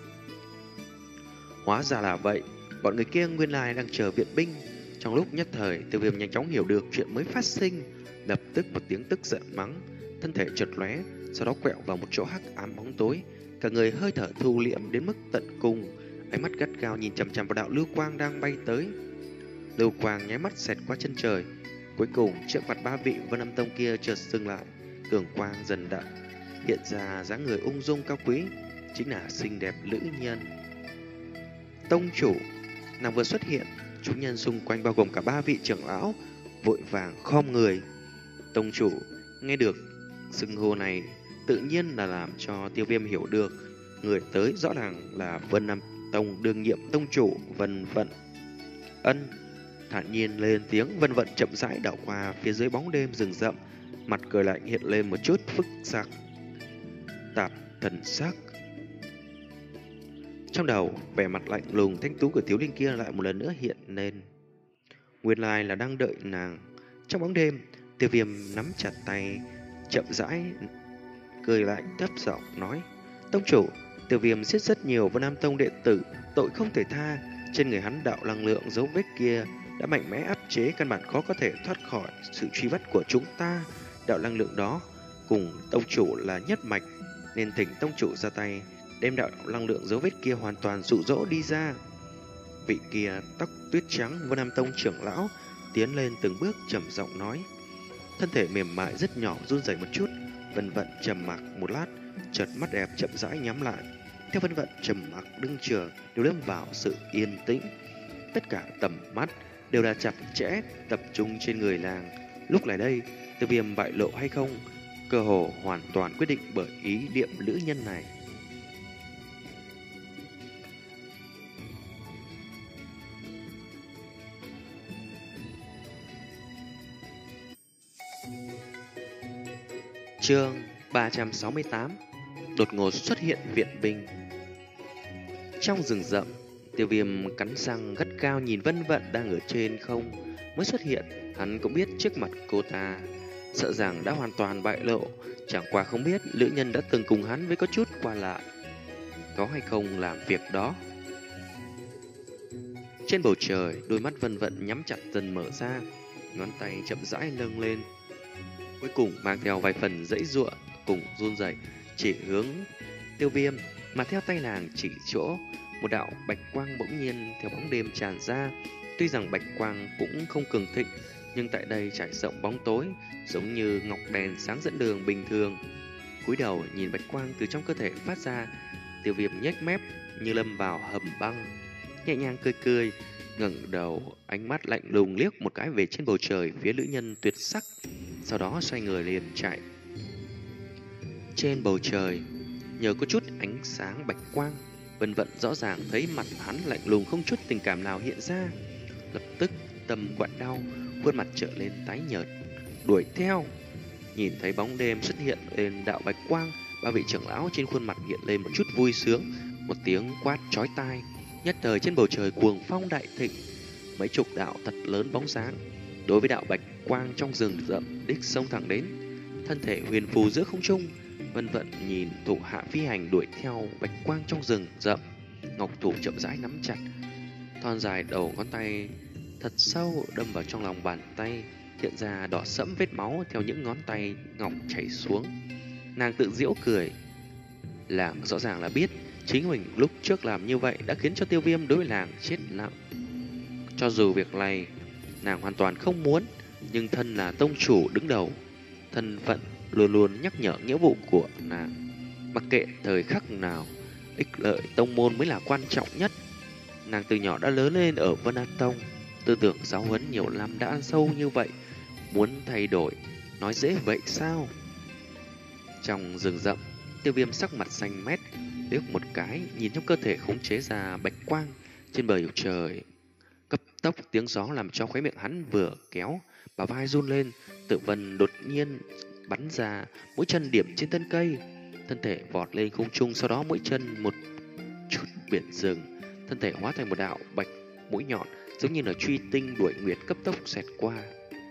Hóa ra là vậy, bọn người kia nguyên lai đang chờ viện binh. Trong lúc nhất thời, Tiêu Viêm nhanh chóng hiểu được chuyện mới phát sinh, lập tức một tiếng tức giận mắng, thân thể chợt lóe, sau đó quẹo vào một chỗ hắc ám bóng tối, cả người hơi thở thu liễm đến mức tận cùng, ánh mắt gắt gao nhìn chằm chằm vào đạo lưu quang đang bay tới. Lưu quang nháy mắt xẹt qua chân trời, cuối cùng trước mặt ba vị Vân Nam Tông kia chợt dừng lại, cường quang dần đậm, hiện ra dáng người ung dung cao quý, chính là xinh đẹp lữ nhân. Tông chủ, nàng vừa xuất hiện, chúng nhân xung quanh bao gồm cả ba vị trưởng lão vội vàng khom người. Tông chủ, nghe được xưng hô này tự nhiên là làm cho Tiêu Viêm hiểu được người tới rõ ràng là Vân Nam Tông đương nhiệm tông chủ Vân Vận. Ân, thản nhiên lên tiếng. Vân Vận chậm rãi đảo qua phía dưới bóng đêm rừng rậm, mặt cười lạnh hiện lên một chút phức tạp. Tạp, thần sắc. Trong đầu, vẻ mặt lạnh lùng thanh tú của thiếu niên kia lại một lần nữa hiện lên. Nguyên lai là đang đợi nàng. Trong bóng đêm, Tiêu Viêm nắm chặt tay, chậm rãi cười lại thấp giọng nói: "Tông chủ, Tiêu Viêm giết rất nhiều Vân Nam Tông đệ tử, tội không thể tha. Trên người hắn đạo năng lượng dấu vết kia đã mạnh mẽ áp chế, căn bản khó có thể thoát khỏi sự truy bắt của chúng ta. Đạo năng lượng đó cùng tông chủ là nhất mạch, nên thỉnh tông chủ ra tay, đem đạo năng lượng dấu vết kia hoàn toàn dụ dỗ đi ra." Vị kia tóc tuyết trắng Vân Nam Tông trưởng lão tiến lên từng bước trầm giọng nói. Thân thể mềm mại rất nhỏ run rẩy một chút. Vân Vận trầm mặc một lát, chợt mắt đẹp chậm rãi nhắm lại. Theo Vân Vận trầm mặc đứng trường đều lâm vào sự yên tĩnh. Tất cả tầm mắt đều là chặt chẽ tập trung trên người nàng. Lúc này đây, Tiêu Viêm bại lộ hay không, cơ hồ hoàn toàn quyết định bởi ý niệm nữ nhân này. Chương ba trăm sáu mươi tám. Đột ngột xuất hiện viện binh. Trong rừng rậm, Tiêu Viêm cắn răng gắt gao nhìn Vân Vận đang ở trên không. Mới xuất hiện, hắn cũng biết trước mặt cô ta sợ rằng đã hoàn toàn bại lộ. Chẳng qua không biết nữ nhân đã từng cùng hắn với có chút qua lại, có hay không làm việc đó. Trên bầu trời, đôi mắt Vân Vận nhắm chặt dần mở ra, ngón tay chậm rãi nâng lên, cuối cùng mang theo vài phần dãy giụa cùng run rẩy chỉ hướng Tiêu Viêm, mà theo tay nàng chỉ chỗ, một đạo bạch quang bỗng nhiên theo bóng đêm tràn ra. Tuy rằng bạch quang cũng không cường thịnh, nhưng tại đây trải rộng bóng tối, giống như ngọc đèn sáng dẫn đường bình thường. Cúi đầu nhìn bạch quang từ trong cơ thể phát ra, Tiêu Viêm nhếch mép như lâm vào hầm băng, nhẹ nhàng cười cười, ngẩng đầu, ánh mắt lạnh lùng liếc một cái về trên bầu trời phía nữ nhân tuyệt sắc, sau đó xoay người liền chạy. Trên bầu trời, nhờ có chút ánh sáng bạch quang, Vân Vận rõ ràng thấy mặt hắn lạnh lùng không chút tình cảm nào hiện ra. Lập tức tâm quặn đau, khuôn mặt trở lên tái nhợt, đuổi theo. Nhìn thấy bóng đêm xuất hiện lên đạo bạch quang, ba vị trưởng lão trên khuôn mặt hiện lên một chút vui sướng. Một tiếng quát chói tai, nhất thời trên bầu trời cuồng phong đại thịnh, mấy chục đạo thật lớn bóng sáng đối với đạo bạch quang trong rừng rậm đích xông thẳng đến. Thân thể huyền phù giữa không trung, Vân Vận nhìn thủ hạ phi hành đuổi theo bạch quang trong rừng rậm, ngọc thủ chậm rãi nắm chặt, thon dài đầu ngón tay thật sâu đâm vào trong lòng bàn tay, hiện ra đỏ sẫm vết máu theo những ngón tay ngọc chảy xuống. Nàng tự giễu cười, nàng rõ ràng là biết chính mình lúc trước làm như vậy đã khiến cho Tiêu Viêm đối với nàng chết lặng. Cho dù việc này nàng hoàn toàn không muốn, nhưng thân là tông chủ đứng đầu, thân phận luôn luôn nhắc nhở nghĩa vụ của nàng. Mặc kệ thời khắc nào, ích lợi tông môn mới là quan trọng nhất. Nàng từ nhỏ đã lớn lên ở Vân An Tông, tư tưởng giáo huấn nhiều năm đã ăn sâu như vậy, muốn thay đổi nói dễ vậy sao? Trong rừng rậm, Tiêu Viêm sắc mặt xanh mét, liếc một cái nhìn trong cơ thể khống chế ra bạch quang trên bầu trời. Cấp tốc tiếng gió làm cho khóe miệng hắn vừa kéo, bả vai run lên. Tự Vân đột nhiên bắn ra, mũi chân điểm trên thân cây, thân thể vọt lên không trung, sau đó mũi chân một chút biển rừng, thân thể hóa thành một đạo bạch mũi nhọn, giống như là truy tinh đuổi nguyệt cấp tốc xẹt qua.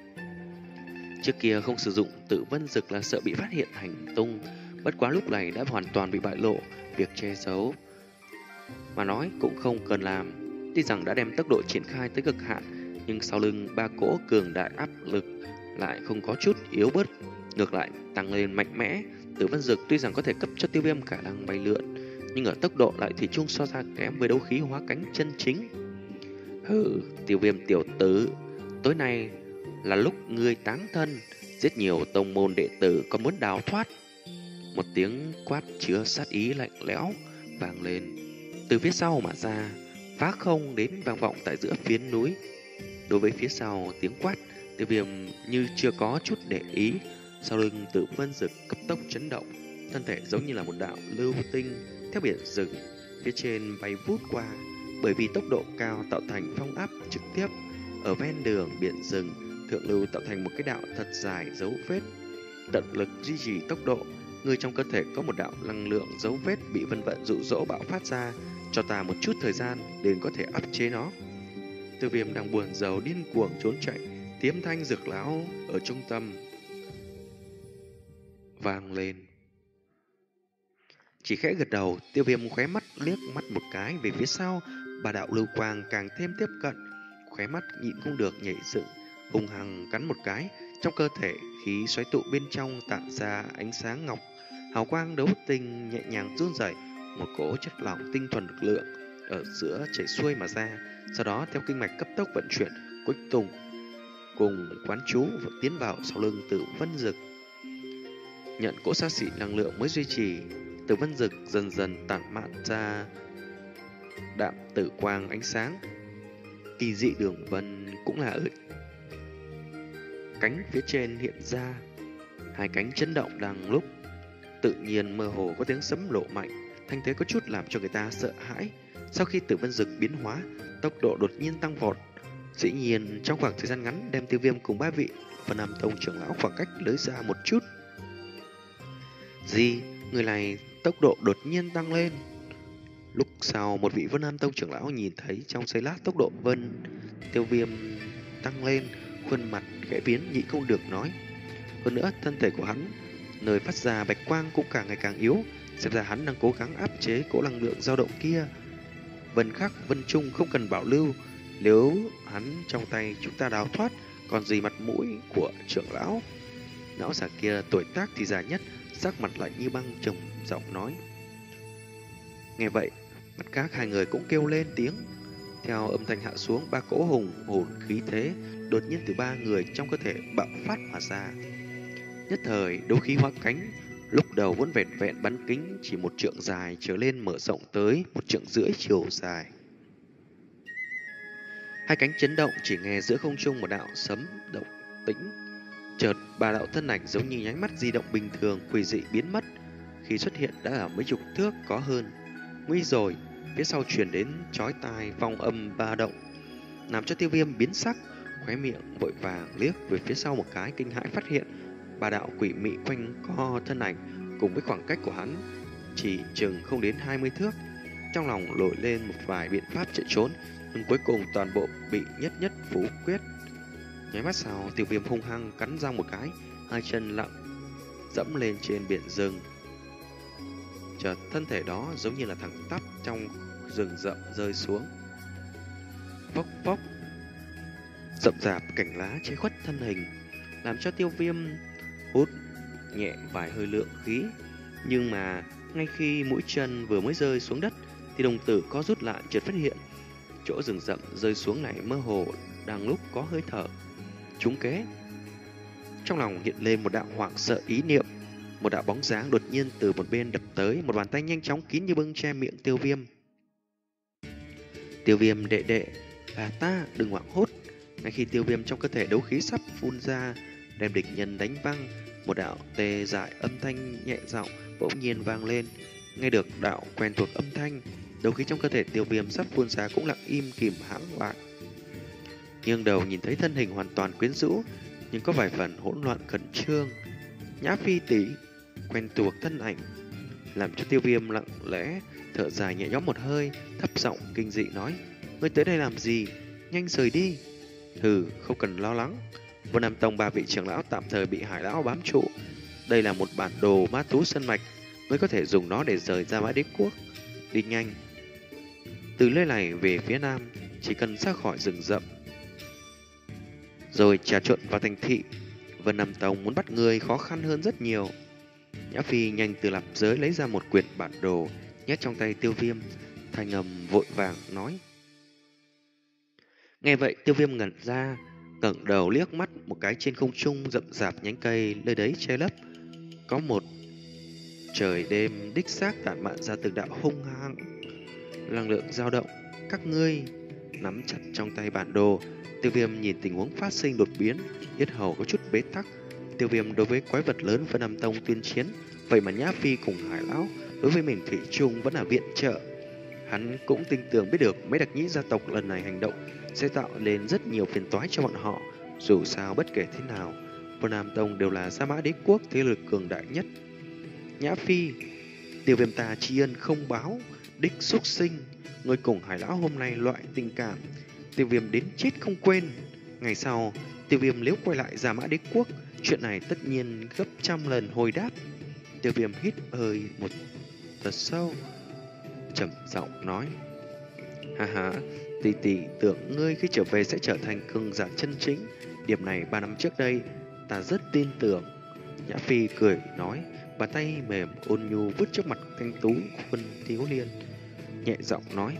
Trước kia không sử dụng Tự Vân Dực là sợ bị phát hiện hành tung, bất quá lúc này đã hoàn toàn bị bại lộ, việc che giấu mà nói cũng không cần làm. Tuy rằng đã đem tốc độ triển khai tới cực hạn, nhưng sau lưng ba cỗ cường đại áp lực lại không có chút yếu bớt, ngược lại tăng lên mạnh mẽ. Tử Vân Dực tuy rằng có thể cấp cho Tiêu Viêm khả năng bay lượn, nhưng ở tốc độ lại thủy chung so ra kém với đấu khí hóa cánh chân chính. Hừ, Tiêu Viêm tiểu tử, tối nay là lúc ngươi táng thân, giết nhiều tông môn đệ tử còn muốn đào thoát. Một tiếng quát chứa sát ý lạnh lẽo vang lên từ phía sau mà ra, phá không đến vang vọng tại giữa phiến núi. Đối với phía sau tiếng quát, Tiêu Viêm như chưa có chút để ý. Sau lưng Tử Vân Dực cấp tốc chấn động, thân thể giống như là một đạo lưu tinh theo biển rừng phía trên bay vút qua. Bởi vì tốc độ cao tạo thành phong áp trực tiếp ở ven đường biển rừng, thượng lưu tạo thành một cái đạo thật dài dấu vết, tận lực duy trì tốc độ, Người trong cơ thể có một đạo năng lượng dấu vết bị vân vận dụ dỗ bạo phát ra, cho ta một chút thời gian để có thể áp chế nó. Tiêu Viêm đang buồn rầu điên cuồng trốn chạy, tiếng thanh Dược lão ở trung tâm vang lên. Chỉ khẽ gật đầu, Tiêu Viêm khóe mắt liếc mắt một cái về phía sau, bà đạo lưu quang càng thêm tiếp cận, khóe mắt nhịn không được nhảy dựng, hung hăng cắn một cái, trong cơ thể khí xoáy tụ bên trong tản ra ánh sáng ngọc, hào quang đấu tinh nhẹ nhàng run rẩy, một cỗ chất lỏng tinh thuần lực lượng ở giữa chảy xuôi mà ra, sau đó theo kinh mạch cấp tốc vận chuyển, cuối cùng cùng quán chú và tiến vào sau lưng Tử Vân Dực. Nhận cỗ xa xỉ năng lượng mới duy trì, Tử Vân Dực dần dần tản mạn ra đạm tử quang ánh sáng. Kỳ dị đường vân cũng là ở cánh phía trên hiện ra, hai cánh chấn động đang lúc tự nhiên mơ hồ có tiếng sấm lộ mạnh, thanh thế có chút làm cho người ta sợ hãi. Sau khi Tử Vân Dực biến hóa, tốc độ đột nhiên tăng vọt, dĩ nhiên trong khoảng thời gian ngắn đem Tiêu Viêm cùng ba vị Vân Nam Tông trưởng lão khoảng cách lưới xa một chút. Gì? Người này tốc độ đột nhiên tăng lên. Lúc sau một vị Vân Nam Tông trưởng lão nhìn thấy trong giây lát tốc độ Vân Tiêu Viêm tăng lên, khuôn mặt khẽ biến nhịn không được nói. Hơn nữa thân thể của hắn nơi phát ra bạch quang cũng càng ngày càng yếu, xem ra hắn đang cố gắng áp chế cỗ năng lượng dao động kia. Vân Khắc, Vân Trung không cần bảo lưu, nếu hắn trong tay chúng ta đào thoát, còn gì mặt mũi của trưởng lão. Lão già kia tuổi tác thì già nhất, sắc mặt lạnh như băng, trầm giọng nói. Nghe vậy, mặt các hai người cũng kêu lên tiếng. Theo âm thanh hạ xuống, ba cỗ hùng hồn khí thế đột nhiên từ ba người trong cơ thể bạo phát mà ra. Nhất thời đấu khí hóa cánh, lúc đầu vẫn vẹn vẹn bắn kính chỉ một trượng dài trở lên mở rộng tới một trượng rưỡi chiều dài. Hai cánh chấn động, chỉ nghe giữa không trung một đạo sấm động tĩnh. Chợt ba đạo thân ảnh giống như nháy mắt di động bình thường quỷ dị biến mất. Khi xuất hiện đã ở mấy chục thước có hơn. Nguy rồi, phía sau truyền đến chói tai vòng âm ba động, làm cho Tiêu Viêm biến sắc, khóe miệng vội vàng liếc về phía sau một cái, kinh hãi phát hiện ba đạo quỷ mị quanh co thân ảnh cùng với khoảng cách của hắn chỉ chừng không đến hai mươi thước. Trong lòng nổi lên một vài biện pháp chạy trốn, nhưng cuối cùng toàn bộ bị nhất nhất phủ quyết. Nháy mắt sau, Tiêu Viêm hung hăng cắn răng một cái, hai chân lặng dẫm lên trên biển rừng. Chợt thân thể đó giống như là thẳng tắp trong rừng rậm rơi xuống. Phốc phốc, rậm rạp cành lá che khuất thân hình, làm cho Tiêu Viêm hút nhẹ vài hơi lượng khí. Nhưng mà ngay khi mũi chân vừa mới rơi xuống đất thì đồng tử có rút lại, chợt phát hiện chỗ rừng rậm rơi xuống này mơ hồ đang lúc có hơi thở. Trúng kế. Trong lòng hiện lên một đạo hoảng sợ ý niệm. Một đạo bóng dáng đột nhiên từ một bên đập tới, một bàn tay nhanh chóng kín như bưng che miệng Tiêu Viêm. Tiêu Viêm đệ đệ, là ta, đừng hoảng hốt. Ngay khi Tiêu Viêm trong cơ thể đấu khí sắp phun ra, đem địch nhân đánh văng, một đạo tê dại âm thanh nhẹ giọng bỗng nhiên vang lên. Nghe được đạo quen thuộc âm thanh, đấu khí trong cơ thể Tiêu Viêm sắp phun ra cũng lặng im kìm hãng lại. Nhưng đầu nhìn thấy thân hình hoàn toàn quyến rũ, nhưng có vài phần hỗn loạn khẩn trương. Nhã Phi tỷ, quen thuộc thân ảnh, làm cho Tiêu Viêm lặng lẽ thở dài nhẹ nhõm một hơi, thấp giọng kinh dị nói: ngươi tới đây làm gì? Nhanh rời đi. Hừ, không cần lo lắng. Vân Nam Tông ba vị trưởng lão tạm thời bị Hải lão bám trụ. Đây là một bản đồ ma thú sân mạch, mới có thể dùng nó để rời ra Mã Đế Quốc. Đi nhanh. Từ nơi này về phía nam, chỉ cần ra khỏi rừng rậm, rồi trà trộn vào thành thị, Vân Nam Tông muốn bắt người khó khăn hơn rất nhiều. Nhã Phi nhanh từ lạp giới lấy ra một quyển bản đồ, nhét trong tay Tiêu Viêm, thanh âm vội vàng nói. Nghe vậy Tiêu Viêm ngẩn ra, ngẩng đầu liếc mắt một cái trên không trung rậm rạp nhánh cây nơi đấy che lấp. Có một trời đêm đích xác tản mạn ra từng đạo hung hăng năng lượng dao động. Các ngươi nắm chặt trong tay bản đồ. Tiêu Viêm nhìn tình huống phát sinh đột biến, yết hầu có chút bế tắc. Tiêu Viêm đối với quái vật lớn Vân Nam Tông tuyên chiến, vậy mà Nhã Phi cùng Hải lão đối với mình thủy chung vẫn là viện trợ. Hắn cũng tin tưởng biết được mấy đặc nhĩ gia tộc lần này hành động sẽ tạo nên rất nhiều phiền toái cho bọn họ. Dù sao bất kể thế nào, Vân Nam Tông đều là Sa Mã Đế Quốc thế lực cường đại nhất. Nhã Phi, Tiêu Viêm ta tri ân không báo, đích xuất sinh. Người cùng Hải lão hôm nay loại tình cảm, Tiêu Viêm đến chết không quên. Ngày sau, Tiêu Viêm nếu quay lại Gia Mã Đế Quốc, chuyện này tất nhiên gấp trăm lần hồi đáp. Tiêu Viêm hít hơi một đợt sâu, trầm giọng nói: ha ha, tỷ tỷ tưởng ngươi khi trở về sẽ trở thành cường giả chân chính. Điểm này ba năm trước đây ta rất tin tưởng. Nhã Phi cười nói, bàn tay mềm ôn nhu vứt trước mặt thanh tú khuôn thiếu niên, nhẹ giọng nói: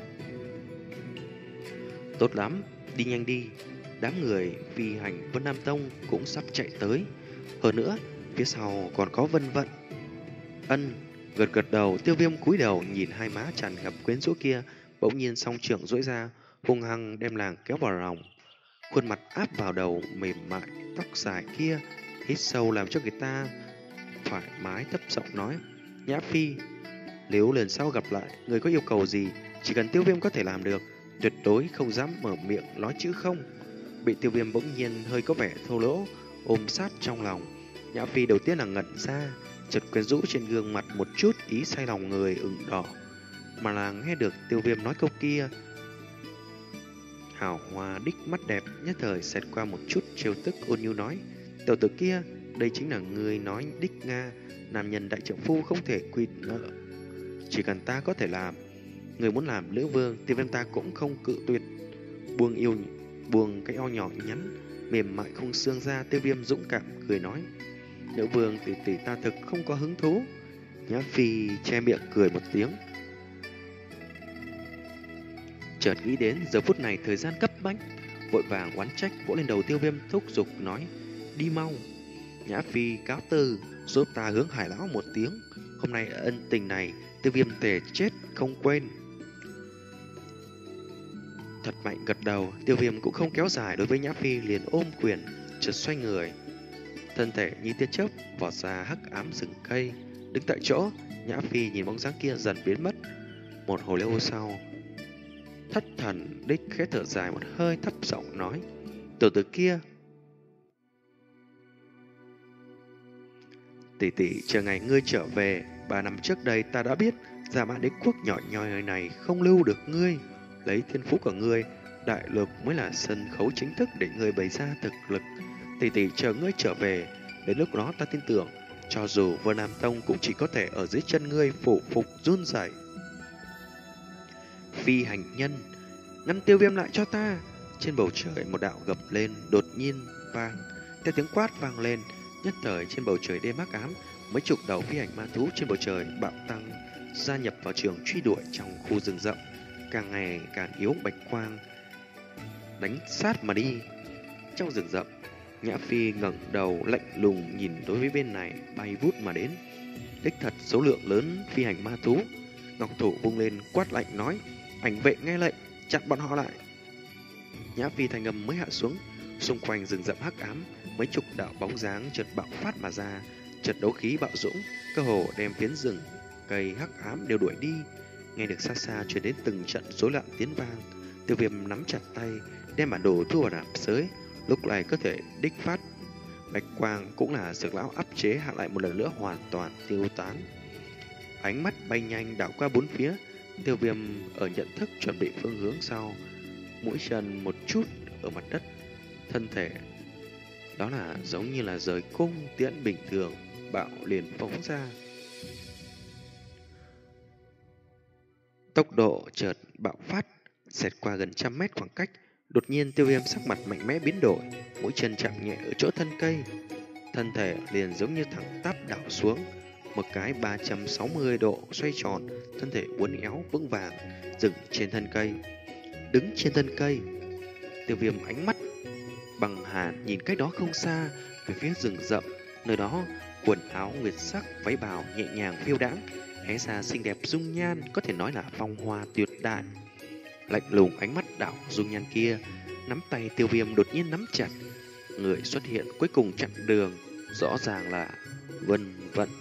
tốt lắm, đi nhanh đi. Đám người phi hành Vân Nam Tông cũng sắp chạy tới. Hơn nữa, phía sau còn có Vân Vận. Ân, gật gật đầu. Tiêu Viêm cúi đầu nhìn hai má tràn ngập quyến rũ kia, bỗng nhiên song trưởng duỗi ra, hung hăng đem nàng kéo vào lòng. Khuôn mặt áp vào đầu mềm mại, tóc dài kia, hít sâu làm cho người ta thoải mái, thấp giọng nói: Nhã Phi, nếu lần sau gặp lại, người có yêu cầu gì, chỉ cần Tiêu Viêm có thể làm được, tuyệt đối không dám mở miệng nói chữ không. Bị Tiêu Viêm bỗng nhiên hơi có vẻ thô lỗ ôm sát trong lòng, Nhã Phi đầu tiên là ngẩn ra, chợt quyến rũ trên gương mặt một chút ý say lòng người ửng đỏ, mà là nghe được Tiêu Viêm nói câu kia. Hảo hoa đích mắt đẹp nhất thời xẹt qua một chút trêu tức, ôn nhu nói: tiểu tử kia, đây chính là người nói đích Nga, nam nhân đại trượng phu không thể quy nợ, chỉ cần ta có thể làm, người muốn làm nữ vương, Tiêu Viêm ta cũng không cự tuyệt. Buông yêu buông cái eo nhỏ nhắn mềm mại không xương ra, Tiêu Viêm dũng cảm cười nói: nữ vương tỷ tỷ ta thực không có hứng thú. Nhã Phi che miệng cười một tiếng, chợt nghĩ đến giờ phút này thời gian cấp bách, vội vàng oán trách vỗ lên đầu Tiêu Viêm, thúc giục nói: đi mau. Nhã Phi cáo từ, giúp ta hướng Hải lão một tiếng, hôm nay ân tình này Tiêu Viêm tề chết không quên. Thật mạnh gật đầu, Tiêu Viêm cũng không kéo dài đối với Nhã Phi, liền ôm quyền, chợt xoay người, thân thể như tia chớp vọt ra hắc ám rừng cây, đứng tại chỗ. Nhã Phi nhìn bóng dáng kia dần biến mất. Một hồi lâu sau, thất thần đích khẽ thở dài một hơi, thấp giọng nói: tiểu tử kia, tỷ tỷ chờ ngày ngươi trở về. Ba năm trước đây ta đã biết Gia Mã Đế Quốc nhỏ nhoi này không lưu được ngươi, lấy thiên phú của ngươi, đại lục mới là sân khấu chính thức để ngươi bày ra thực lực. Tỷ tỷ chờ ngươi trở về, đến lúc đó ta tin tưởng, cho dù Vân Nam Tông cũng chỉ có thể ở dưới chân ngươi phủ phục run rẩy. Phi hành nhân, ngăn Tiêu Viêm lại cho ta. Trên bầu trời một đạo gầm lên đột nhiên vang, theo tiếng quát vang lên, nhất thời trên bầu trời đêm hắc ám, mấy chục đầu phi hành ma thú trên bầu trời bạo tăng, gia nhập vào trường truy đuổi trong khu rừng rậm, càng ngày càng yếu bạch quang đánh sát mà đi. Trong rừng rậm, Nhã Phi ngẩng đầu lạnh lùng nhìn đối với bên này bay vút mà đến, đích thật số lượng lớn phi hành ma thú. Ngọc thủ vung lên quát lạnh nói: ảnh vệ nghe lệnh, chặn bọn họ lại. Nhã Phi thanh âm mới hạ xuống, xung quanh rừng rậm hắc ám, mấy chục đạo bóng dáng chợt bạo phát mà ra, chợt đấu khí bạo dũng, cơ hồ đem phiến rừng cây hắc ám đều đuổi đi. Nghe được xa xa truyền đến từng trận rối loạn tiếng vang, Tiêu Viêm nắm chặt tay, đem bản đồ thu vào nạp giới, lúc này có thể đích phát. Bạch quang cũng là Dược lão áp chế hạ lại một lần nữa hoàn toàn tiêu tán. Ánh mắt bay nhanh đảo qua bốn phía, Tiêu Viêm ở nhận thức chuẩn bị phương hướng sau, mũi chân một chút ở mặt đất, thân thể đó là giống như là rời cung tiễn bình thường, bạo liền phóng ra. Tốc độ chợt bạo phát, xẹt qua gần trăm mét khoảng cách. Đột nhiên Tiêu Viêm sắc mặt mạnh mẽ biến đổi, mũi chân chạm nhẹ ở chỗ thân cây, thân thể liền giống như thẳng tắp đảo xuống, một cái ba trăm sáu mươi độ xoay tròn, thân thể uốn éo vững vàng dừng trên thân cây. Đứng trên thân cây, Tiêu Viêm ánh mắt bằng hàn nhìn cách đó không xa về phía rừng rậm, nơi đó quần áo nguyệt sắc váy bào nhẹ nhàng phiêu đãng, hé ra xinh đẹp dung nhan, có thể nói là phong hoa tuyệt đại. Lạnh lùng ánh mắt đảo dung nhan kia, nắm tay Tiêu Viêm đột nhiên nắm chặt. Người xuất hiện cuối cùng chặn đường, rõ ràng là Vân Vận.